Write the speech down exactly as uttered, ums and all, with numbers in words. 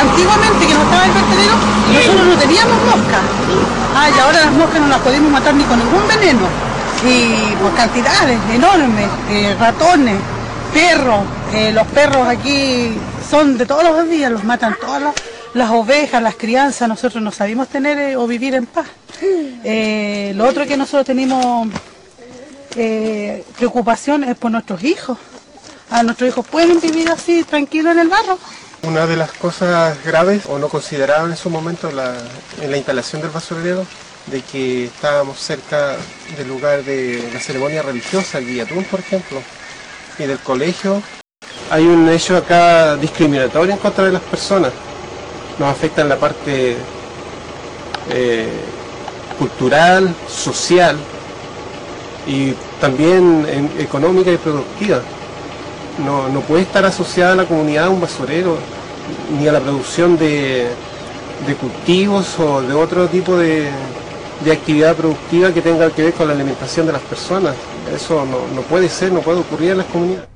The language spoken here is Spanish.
antiguamente que no estaba el vertedero, nosotros no teníamos moscas. Ah, y ahora las moscas no las podemos matar ni con ningún veneno. Y por cantidades enormes, eh, ratones, perros, eh, los perros aquí son de todos los días, los matan todas las, las ovejas, las crianzas, nosotros no sabemos tener eh, o vivir en paz. Eh, lo otro que nosotros tenemos eh, preocupación es por nuestros hijos. A nuestros hijos pueden vivir así tranquilos en el barro. Una de las cosas graves o no consideradas en su momento la, en la instalación del basurero, de que estábamos cerca del lugar de la ceremonia religiosa, el Guillatún, por ejemplo, y del colegio. Hay un hecho acá discriminatorio en contra de las personas. Nos afecta en la parte eh, cultural, social y también en, económica y productiva. No, no puede estar asociada a la comunidad un basurero, ni a la producción de, de cultivos o de otro tipo de, de actividad productiva que tenga que ver con la alimentación de las personas. Eso no, no puede ser, no puede ocurrir en las comunidades.